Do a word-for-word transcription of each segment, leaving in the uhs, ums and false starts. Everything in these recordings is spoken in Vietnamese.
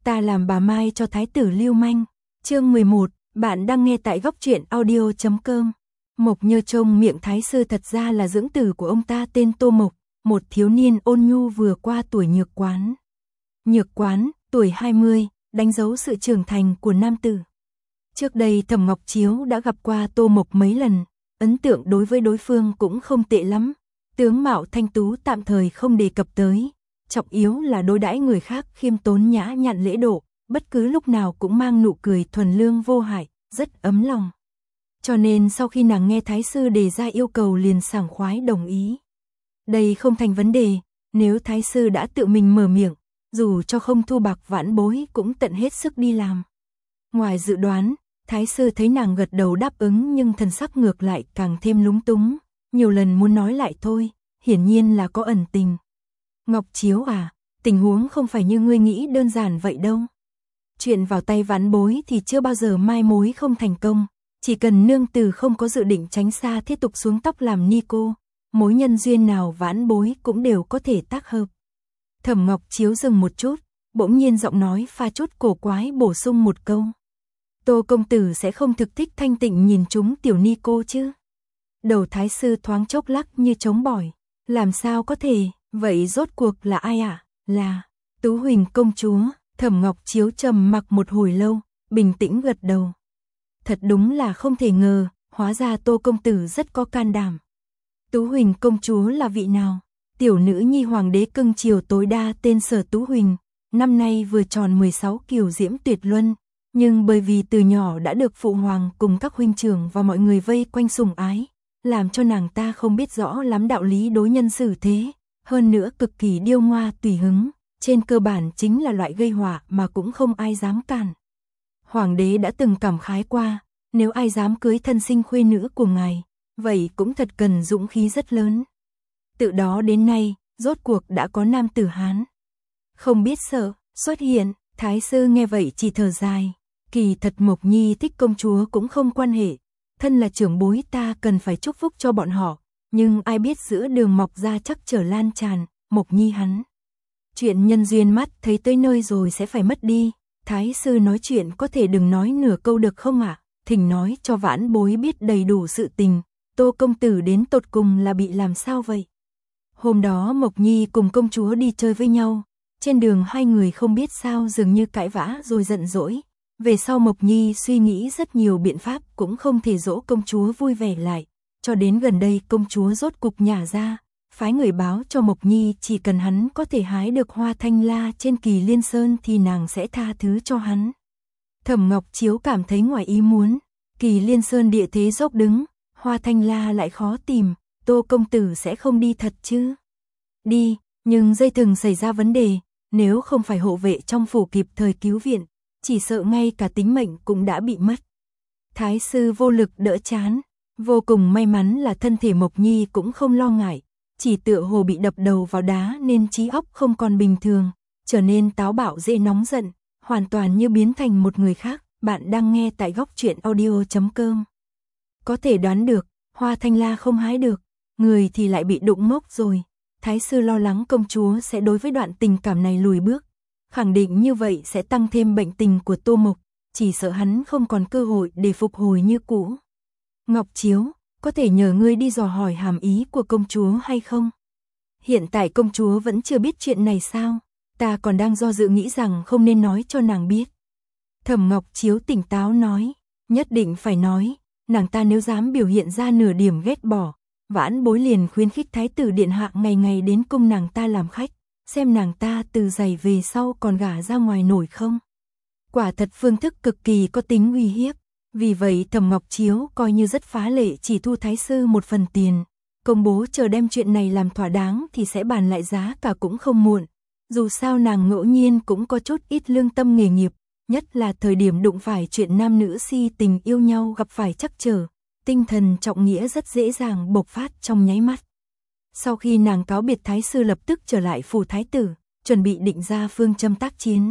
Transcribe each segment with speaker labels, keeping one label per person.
Speaker 1: Ta làm bà Mai cho thái tử lưu manh. Chương mười một, bạn đang nghe tại góc truyện audio chấm com. Mộc Nhơ Trông miệng thái sư thật ra là dưỡng tử của ông ta tên Tô Mộc, một thiếu niên ôn nhu vừa qua tuổi nhược quán. Nhược quán, tuổi hai mươi, đánh dấu sự trưởng thành của nam tử. Trước đây Thẩm Ngọc Chiếu đã gặp qua Tô Mộc mấy lần, ấn tượng đối với đối phương cũng không tệ lắm. Tướng mạo thanh tú tạm thời không đề cập tới, trọng yếu là đối đãi người khác khiêm tốn nhã nhặn lễ độ, bất cứ lúc nào cũng mang nụ cười thuần lương vô hại, rất ấm lòng. Cho nên sau khi nàng nghe thái sư đề ra yêu cầu liền sảng khoái đồng ý. Đây không thành vấn đề, nếu thái sư đã tự mình mở miệng, dù cho không thu bạc vãn bối cũng tận hết sức đi làm. Ngoài dự đoán, thái sư thấy nàng gật đầu đáp ứng nhưng thần sắc ngược lại càng thêm lúng túng, nhiều lần muốn nói lại thôi, hiển nhiên là có ẩn tình. Ngọc Chiếu à, tình huống không phải như ngươi nghĩ đơn giản vậy đâu. Chuyện vào tay vãn bối thì chưa bao giờ mai mối không thành công, chỉ cần nương tử không có dự định tránh xa tiếp tục xuống tóc làm ni cô, mối nhân duyên nào vãn bối cũng đều có thể tác hợp. Thẩm Ngọc Chiếu dừng một chút, bỗng nhiên giọng nói pha chút cổ quái bổ sung một câu. Tô công tử sẽ không thực thích thanh tịnh nhìn chúng tiểu ni cô chứ? Đầu thái sư thoáng chốc lắc như trống bỏi, làm sao có thể, vậy rốt cuộc là ai ạ? À? Là Tú Huỳnh công chúa. Thẩm Ngọc Chiếu trầm mặc một hồi lâu, bình tĩnh gật đầu. Thật đúng là không thể ngờ, hóa ra Tô công tử rất có can đảm. Tú Huỳnh công chúa là vị nào? Tiểu nữ nhi hoàng đế cưng chiều tối đa tên Sở Tú Huỳnh, năm nay vừa tròn mười sáu kiều diễm tuyệt luân, nhưng bởi vì từ nhỏ đã được phụ hoàng cùng các huynh trưởng và mọi người vây quanh sủng ái, làm cho nàng ta không biết rõ lắm đạo lý đối nhân xử thế, hơn nữa cực kỳ điêu ngoa tùy hứng, trên cơ bản chính là loại gây họa mà cũng không ai dám cản. Hoàng đế đã từng cảm khái qua, nếu ai dám cưới thân sinh khuê nữ của ngài, vậy cũng thật cần dũng khí rất lớn. Từ đó đến nay, rốt cuộc đã có nam tử Hán không biết sợ xuất hiện. Thái sư nghe vậy chỉ thở dài, kỳ thật Mộc Nhi thích công chúa cũng không quan hệ, thân là trưởng bối ta cần phải chúc phúc cho bọn họ, nhưng ai biết giữa đường mọc ra chắc trở lan tràn, Mộc Nhi hắn. Chuyện nhân duyên mắt thấy tới nơi rồi sẽ phải mất đi, thái sư nói chuyện có thể đừng nói nửa câu được không ạ? À? Thỉnh nói cho vãn bối biết đầy đủ sự tình, Tô công tử đến tột cùng là bị làm sao vậy? Hôm đó Mộc Nhi cùng công chúa đi chơi với nhau, trên đường hai người không biết sao dường như cãi vã rồi giận dỗi. Về sau Mộc Nhi suy nghĩ rất nhiều biện pháp cũng không thể dỗ công chúa vui vẻ lại, cho đến gần đây công chúa rốt cục nhả ra, phái người báo cho Mộc Nhi chỉ cần hắn có thể hái được hoa thanh la trên Kỳ Liên Sơn thì nàng sẽ tha thứ cho hắn. Thẩm Ngọc Chiếu cảm thấy ngoài ý muốn, Kỳ Liên Sơn địa thế dốc đứng, hoa thanh la lại khó tìm, Tô công tử sẽ không đi thật chứ? Đi, nhưng dây thừng xảy ra vấn đề, nếu không phải hộ vệ trong phủ kịp thời cứu viện, chỉ sợ ngay cả tính mệnh cũng đã bị mất. Thái sư vô lực đỡ chán, vô cùng may mắn là thân thể Mộc Nhi cũng không lo ngại, chỉ tựa hồ bị đập đầu vào đá nên trí óc không còn bình thường, trở nên táo bạo dễ nóng giận, hoàn toàn như biến thành một người khác. Bạn đang nghe tại góc truyện audio chấm com. Có thể đoán được, hoa thanh la không hái được, người thì lại bị đụng mốc rồi. Thái sư lo lắng công chúa sẽ đối với đoạn tình cảm này lùi bước, khẳng định như vậy sẽ tăng thêm bệnh tình của Tô Mộc, chỉ sợ hắn không còn cơ hội để phục hồi như cũ. Ngọc Chiếu, có thể nhờ ngươi đi dò hỏi hàm ý của công chúa hay không? Hiện tại công chúa vẫn chưa biết chuyện này sao? Ta còn đang do dự nghĩ rằng không nên nói cho nàng biết. Thẩm Ngọc Chiếu tỉnh táo nói, nhất định phải nói, nàng ta nếu dám biểu hiện ra nửa điểm ghét bỏ, vãn bối liền khuyến khích thái tử điện hạ ngày ngày đến cung nàng ta làm khách, xem nàng ta từ giày về sau còn gả ra ngoài nổi không. Quả thật phương thức cực kỳ có tính uy hiếp, vì vậy Thẩm Ngọc Chiếu coi như rất phá lệ chỉ thu thái sư một phần tiền, công bố chờ đem chuyện này làm thỏa đáng thì sẽ bàn lại giá cả cũng không muộn. Dù sao nàng ngẫu nhiên cũng có chút ít lương tâm nghề nghiệp, nhất là thời điểm đụng phải chuyện nam nữ si tình yêu nhau gặp phải trắc trở, tinh thần trọng nghĩa rất dễ dàng bộc phát trong nháy mắt. Sau khi nàng cáo biệt thái sư lập tức trở lại phủ thái tử, chuẩn bị định ra phương châm tác chiến.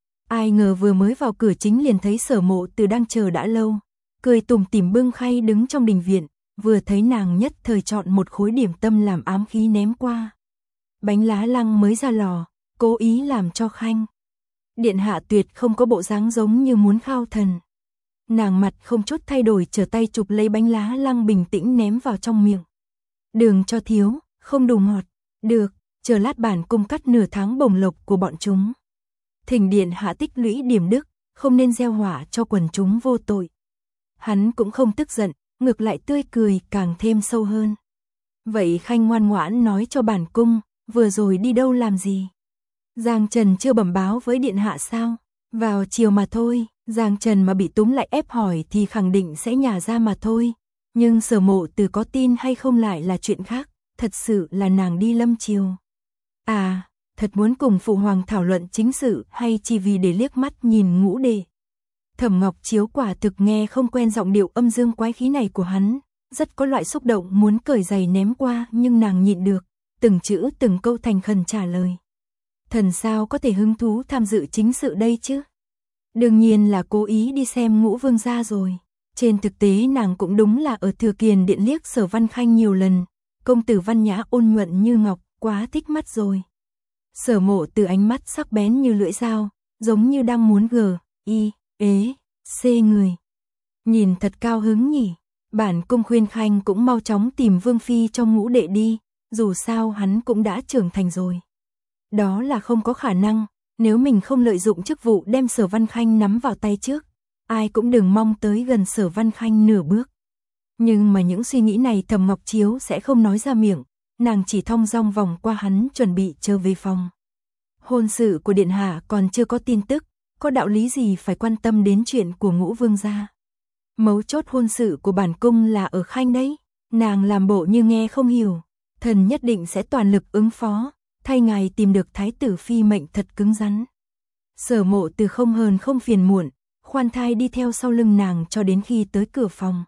Speaker 1: Ai ngờ vừa mới vào cửa chính liền thấy Sở Mộ Từ đang chờ đã lâu, cười tủm tỉm bưng khay đứng trong đình viện, vừa thấy nàng nhất thời chọn một khối điểm tâm làm ám khí ném qua. Bánh lá lăng mới ra lò, cố ý làm cho khanh. Điện hạ tuyệt không có bộ dáng giống như muốn khao thần. Nàng mặt không chút thay đổi trở tay chụp lấy bánh lá lăng bình tĩnh ném vào trong miệng. Đường cho thiếu, không đủ ngọt. Được, chờ lát bản cung cắt nửa tháng bổng lộc của bọn chúng. Thỉnh điện hạ tích lũy điểm đức, không nên gieo họa cho quần chúng vô tội. Hắn cũng không tức giận, ngược lại tươi cười càng thêm sâu hơn. Vậy Khanh ngoan ngoãn nói cho bản cung, vừa rồi đi đâu làm gì? Giang Trần chưa bẩm báo với điện hạ sao? Vào chiều mà thôi, Giang Trần mà bị túm lại ép hỏi thì khẳng định sẽ nhả ra mà thôi. Nhưng Sở Mộ Từ có tin hay không lại là chuyện khác, thật sự là nàng đi lâm chiều. À, thật muốn cùng phụ hoàng thảo luận chính sự hay chỉ vì để liếc mắt nhìn Ngũ Đệ. Thẩm Ngọc Chiếu quả thực nghe không quen giọng điệu âm dương quái khí này của hắn, rất có loại xúc động muốn cởi giày ném qua nhưng nàng nhịn được, từng chữ từng câu thành khẩn trả lời. Thần sao có thể hứng thú tham dự chính sự đây chứ? Đương nhiên là cố ý đi xem Ngũ Vương gia rồi. Trên thực tế nàng cũng đúng là ở Thừa Kiền Điện liếc Sở Văn Khanh nhiều lần, công tử văn nhã ôn nhuận như ngọc, quá thích mắt rồi. Sở Mộ Từ ánh mắt sắc bén như lưỡi dao, giống như đang muốn gờ, y, ế, xê người. Nhìn thật cao hứng nhỉ, bản cung khuyên Khanh cũng mau chóng tìm Vương Phi cho Ngũ Đệ đi, dù sao hắn cũng đã trưởng thành rồi. Đó là không có khả năng, nếu mình không lợi dụng chức vụ đem Sở Văn Khanh nắm vào tay trước, ai cũng đừng mong tới gần Sở Văn Khanh nửa bước. Nhưng mà những suy nghĩ này Thẩm Ngọc Chiếu sẽ không nói ra miệng, nàng chỉ thong dong vòng qua hắn chuẩn bị trở về phòng. Hôn sự của điện hạ còn chưa có tin tức, có đạo lý gì phải quan tâm đến chuyện của Ngũ Vương gia. Mấu chốt hôn sự của bản cung là ở Khanh đấy, nàng làm bộ như nghe không hiểu, thần nhất định sẽ toàn lực ứng phó, thay ngài tìm được thái tử phi mệnh thật cứng rắn. Sở Mộ Từ không hờn không phiền muộn, khoan thai đi theo sau lưng nàng cho đến khi tới cửa phòng.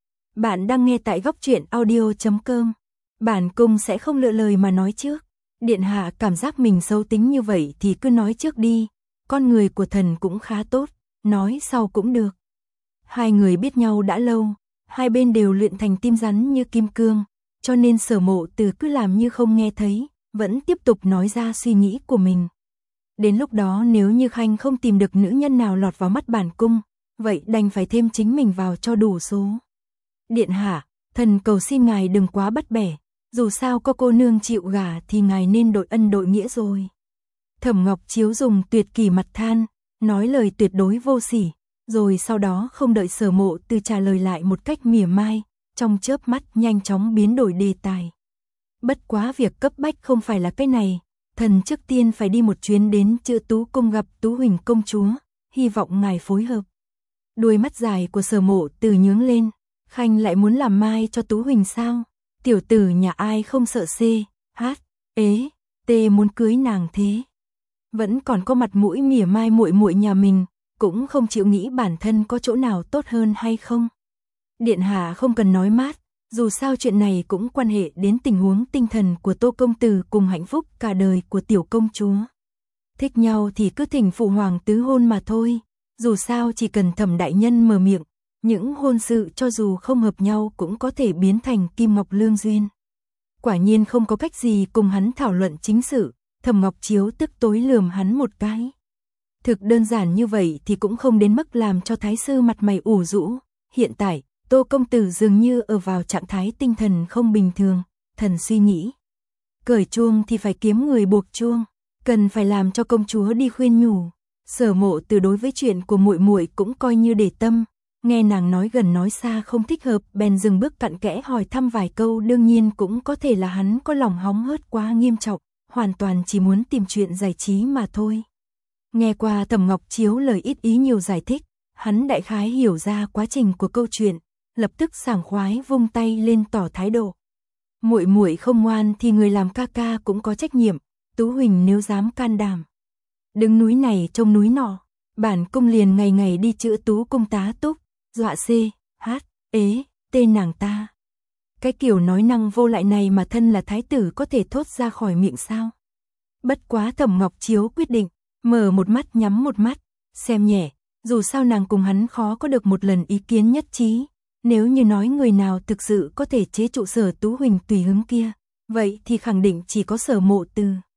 Speaker 1: Bạn đang nghe tại góc truyện audio chấm com. Bản cung sẽ không lựa lời mà nói trước. Điện hạ cảm giác mình xấu tính như vậy thì cứ nói trước đi. Con người của thần cũng khá tốt, nói sau cũng được. Hai người biết nhau đã lâu, hai bên đều luyện thành tim rắn như kim cương, cho nên Sở Mộ Từ cứ làm như không nghe thấy, vẫn tiếp tục nói ra suy nghĩ của mình. Đến lúc đó nếu như Khanh không tìm được nữ nhân nào lọt vào mắt bản cung, vậy đành phải thêm chính mình vào cho đủ số. Điện hạ, thần cầu xin ngài đừng quá bắt bẻ, dù sao có cô nương chịu gả thì ngài nên đội ân đội nghĩa rồi. Thẩm Ngọc Chiếu dùng tuyệt kỳ mặt than, nói lời tuyệt đối vô sỉ, rồi sau đó không đợi Sở Mộ Từ trả lời lại một cách mỉa mai, trong chớp mắt nhanh chóng biến đổi đề tài. Bất quá việc cấp bách không phải là cái này, thần trước tiên phải đi một chuyến đến Chữ Tú Cung gặp Tú Huỳnh công chúa, hy vọng ngài phối hợp. Đuôi mắt dài của Sở Mộ Từ nhướng lên, Khanh lại muốn làm mai cho Tú Huỳnh sao? Tiểu tử nhà ai không sợ xê, hát, ế, tê muốn cưới nàng thế. Vẫn còn có mặt mũi mỉa mai muội muội nhà mình, cũng không chịu nghĩ bản thân có chỗ nào tốt hơn hay không. Điện hạ không cần nói mát, dù sao chuyện này cũng quan hệ đến tình huống tinh thần của Tô công tử cùng hạnh phúc cả đời của tiểu công chúa. Thích nhau thì cứ thỉnh phụ hoàng tứ hôn mà thôi, dù sao chỉ cần Thẩm đại nhân mở miệng, những hôn sự cho dù không hợp nhau cũng có thể biến thành kim ngọc lương duyên. Quả nhiên không có cách gì cùng hắn thảo luận chính sự, Thẩm Ngọc Chiếu tức tối lườm hắn một cái. Thực đơn giản như vậy thì cũng không đến mức làm cho thái sư mặt mày ủ rũ. Hiện tại, Tô công tử dường như ở vào trạng thái tinh thần không bình thường, thần suy nghĩ. Cởi chuông thì phải kiếm người buộc chuông, cần phải làm cho công chúa đi khuyên nhủ. Sở Mộ Từ đối với chuyện của muội muội cũng coi như để tâm, nghe nàng nói gần nói xa không thích hợp, bèn dừng bước cặn kẽ hỏi thăm vài câu, đương nhiên cũng có thể là hắn có lòng hóng hớt quá nghiêm trọng, hoàn toàn chỉ muốn tìm chuyện giải trí mà thôi. Nghe qua Thẩm Ngọc Chiếu lời ít ý nhiều giải thích, hắn đại khái hiểu ra quá trình của câu chuyện, lập tức sảng khoái vung tay lên tỏ thái độ. Muội muội không ngoan thì người làm ca ca cũng có trách nhiệm, Tú Huỳnh nếu dám can đảm, đứng núi này trông núi nọ, bản cung liền ngày ngày đi Chữ Tú Cung tá túc, dọa xê, hát, ế, tên nàng ta. Cái kiểu nói năng vô lại này mà thân là thái tử có thể thốt ra khỏi miệng sao? Bất quá Thẩm Ngọc Chiếu quyết định, mở một mắt nhắm một mắt, xem nhẹ, dù sao nàng cùng hắn khó có được một lần ý kiến nhất trí. Nếu như nói người nào thực sự có thể chế trụ Sở Tú Huỳnh tùy hứng kia, vậy thì khẳng định chỉ có Sở Mộ Từ.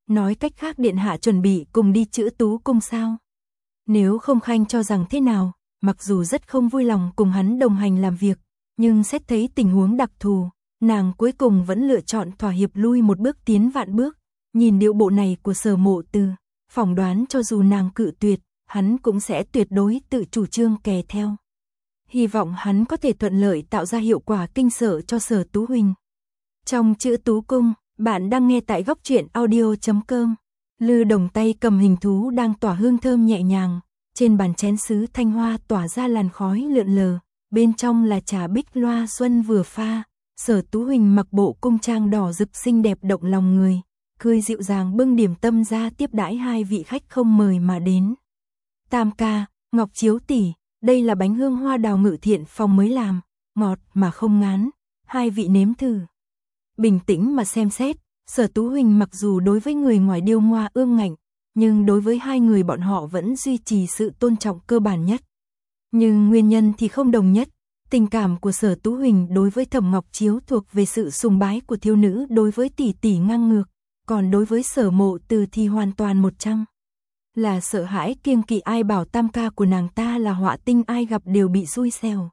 Speaker 1: Nói cách khác điện hạ chuẩn bị cùng đi Chữ Tú cung sao? Nếu không Khanh cho rằng thế nào, mặc dù rất không vui lòng cùng hắn đồng hành làm việc, nhưng xét thấy tình huống đặc thù, nàng cuối cùng vẫn lựa chọn thỏa hiệp lui một bước tiến vạn bước. Nhìn điệu bộ này của Sở Mộ Từ, phỏng đoán cho dù nàng cự tuyệt, hắn cũng sẽ tuyệt đối tự chủ trương kè theo. Hy vọng hắn có thể thuận lợi tạo ra hiệu quả kinh sợ cho Sở Tú Huỳnh. Trong Chữ Tú cung, bạn đang nghe tại góc truyện audio chấm com. Lư Đồng tay cầm hình thú đang tỏa hương thơm nhẹ nhàng, trên bàn chén sứ thanh hoa tỏa ra làn khói lượn lờ, bên trong là trà bích loa xuân vừa pha. Sở Tú Huỳnh mặc bộ cung trang đỏ rực xinh đẹp động lòng người, cười dịu dàng bưng điểm tâm ra tiếp đãi hai vị khách không mời mà đến. Tam ca, Ngọc Chiếu tỷ, đây là bánh hương hoa đào Ngự Thiện Phòng mới làm, ngọt mà không ngán, hai vị nếm thử. Bình tĩnh mà xem xét, Sở Tú Huỳnh mặc dù đối với người ngoài điêu ngoa ương ngạnh, nhưng đối với hai người bọn họ vẫn duy trì sự tôn trọng cơ bản nhất. Nhưng nguyên nhân thì không đồng nhất. Tình cảm của Sở Tú Huỳnh đối với Thẩm Ngọc Chiếu thuộc về sự sùng bái của thiếu nữ đối với tỷ tỷ ngang ngược, còn đối với Sở Mộ Từ thì hoàn toàn một trăm. Là sợ hãi kiêng kỵ ai bảo tam ca của nàng ta là họa tinh ai gặp đều bị xui xẻo.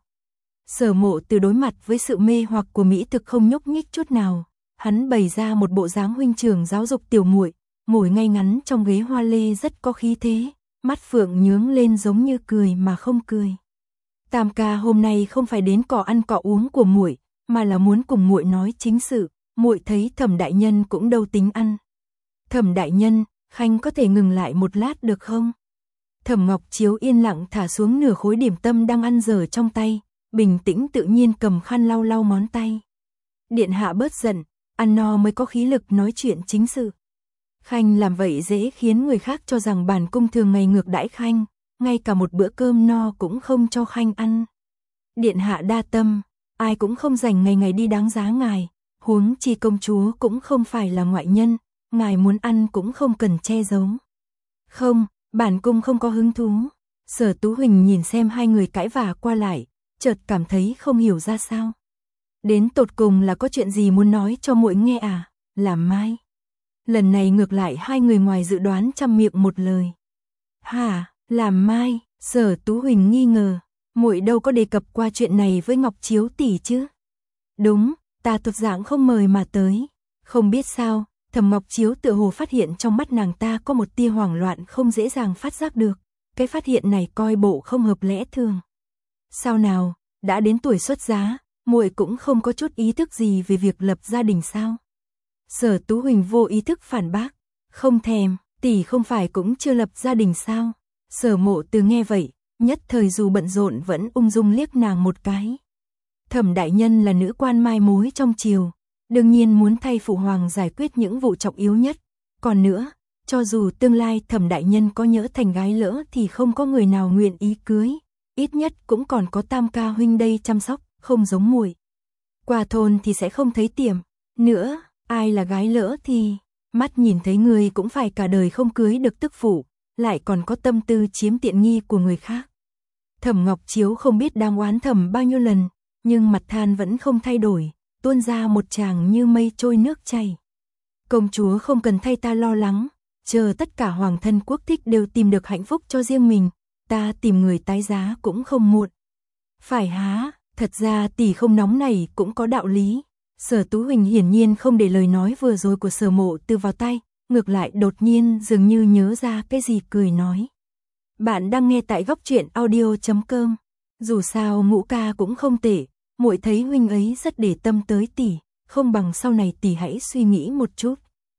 Speaker 1: Sở Mộ Từ đối mặt với sự mê hoặc của mỹ thực không nhúc nhích chút nào, hắn bày ra một bộ dáng huynh trưởng giáo dục tiểu muội, ngồi ngay ngắn trong ghế hoa lê rất có khí thế, mắt phượng nhướng lên giống như cười mà không cười. Tam ca hôm nay không phải đến cọ ăn cọ uống của muội, mà là muốn cùng muội nói chính sự, muội thấy Thẩm đại nhân cũng đâu tính ăn. Thẩm đại nhân, Khanh có thể ngừng lại một lát được không? Thẩm Ngọc Chiếu yên lặng thả xuống nửa khối điểm tâm đang ăn dở trong tay, bình tĩnh tự nhiên cầm khăn lau lau ngón tay. Điện hạ bớt giận, ăn no mới có khí lực nói chuyện chính sự. Khanh làm vậy dễ khiến người khác cho rằng bản cung thường ngày ngược đãi Khanh, ngay cả một bữa cơm no cũng không cho Khanh ăn. Điện hạ đa tâm, ai cũng không dành ngày ngày đi đáng giá ngài, huống chi công chúa cũng không phải là ngoại nhân, ngài muốn ăn cũng không cần che giấu. Không, bản cung không có hứng thú. Sở Tú Huỳnh nhìn xem hai người cãi vả qua lại, chợt cảm thấy không hiểu ra sao. Đến tột cùng là có chuyện gì muốn nói cho muội nghe à? Làm mai. Lần này ngược lại hai người ngoài dự đoán trăm miệng một lời. Hả? Làm mai? Sở Tú Huỳnh nghi ngờ, muội đâu có đề cập qua chuyện này với Ngọc Chiếu tỷ chứ? Đúng, ta thuộc dạng không mời mà tới. Không biết sao, Thẩm Ngọc Chiếu tựa hồ phát hiện trong mắt nàng ta có một tia hoảng loạn không dễ dàng phát giác được. Cái phát hiện này coi bộ không hợp lẽ thường. Sao nào, đã đến tuổi xuất giá, muội cũng không có chút ý thức gì về việc lập gia đình sao? Sở Tú Huỳnh vô ý thức phản bác, không thèm, tỷ không phải cũng chưa lập gia đình sao? Sở Mộ Từ nghe vậy, nhất thời dù bận rộn vẫn ung dung liếc nàng một cái. Thẩm đại nhân là nữ quan mai mối trong triều, đương nhiên muốn thay phụ hoàng giải quyết những vụ trọng yếu nhất. Còn nữa, cho dù tương lai Thẩm đại nhân có nhỡ thành gái lỡ thì không có người nào nguyện ý cưới, ít nhất cũng còn có tam ca huynh đây chăm sóc, không giống muội. Qua thôn thì sẽ không thấy tiềm, nữa, ai là gái lỡ thì mắt nhìn thấy người cũng phải cả đời không cưới được tức phụ, lại còn có tâm tư chiếm tiện nghi của người khác. Thẩm Ngọc Chiếu không biết đang oán thầm bao nhiêu lần, nhưng mặt than vẫn không thay đổi, tuôn ra một tràng như mây trôi nước chảy. Công chúa không cần thay ta lo lắng, chờ tất cả hoàng thân quốc thích đều tìm được hạnh phúc cho riêng mình, ta tìm người tái giá cũng không muộn. Phải há, thật ra tỷ không nóng này cũng có đạo lý. Sở Tú Huỳnh hiển nhiên không để lời nói vừa rồi của Sở Mộ Từ vào tay, ngược lại đột nhiên dường như nhớ ra cái gì cười nói. Bạn đang nghe tại góc truyện audio chấm com. Dù sao Ngũ ca cũng không tệ, muội thấy huynh ấy rất để tâm tới tỷ, không bằng sau này tỷ hãy suy nghĩ một chút.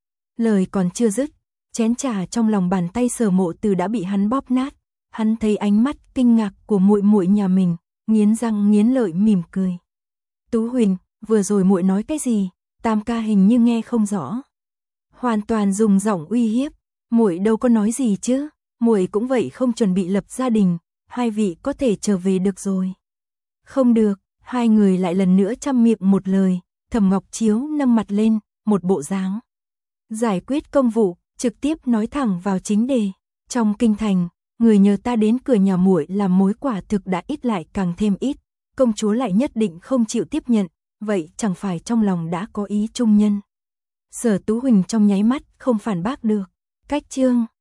Speaker 1: Lời còn chưa dứt, chén trà trong lòng bàn tay Sở Mộ Từ đã bị hắn bóp nát. Hắn thấy ánh mắt kinh ngạc của muội muội nhà mình, nghiến răng nghiến lợi mỉm cười. Tú Huỳnh, vừa rồi muội nói cái gì? Tam ca hình như nghe không rõ. Hoàn toàn dùng giọng uy hiếp, muội đâu có nói gì chứ, muội cũng vậy không chuẩn bị lập gia đình, hai vị có thể trở về được rồi. Không được, hai người lại lần nữa trăm miệng một lời, Thẩm Ngọc Chiếu nâng mặt lên, một bộ dáng giải quyết công vụ, trực tiếp nói thẳng vào chính đề. Trong kinh thành, người nhờ ta đến cửa nhà muội làm mối quả thực đã ít lại càng thêm ít, công chúa lại nhất định không chịu tiếp nhận, vậy chẳng phải trong lòng đã có ý trung nhân. Sở Tú Huỳnh trong nháy mắt không phản bác được. Cách chương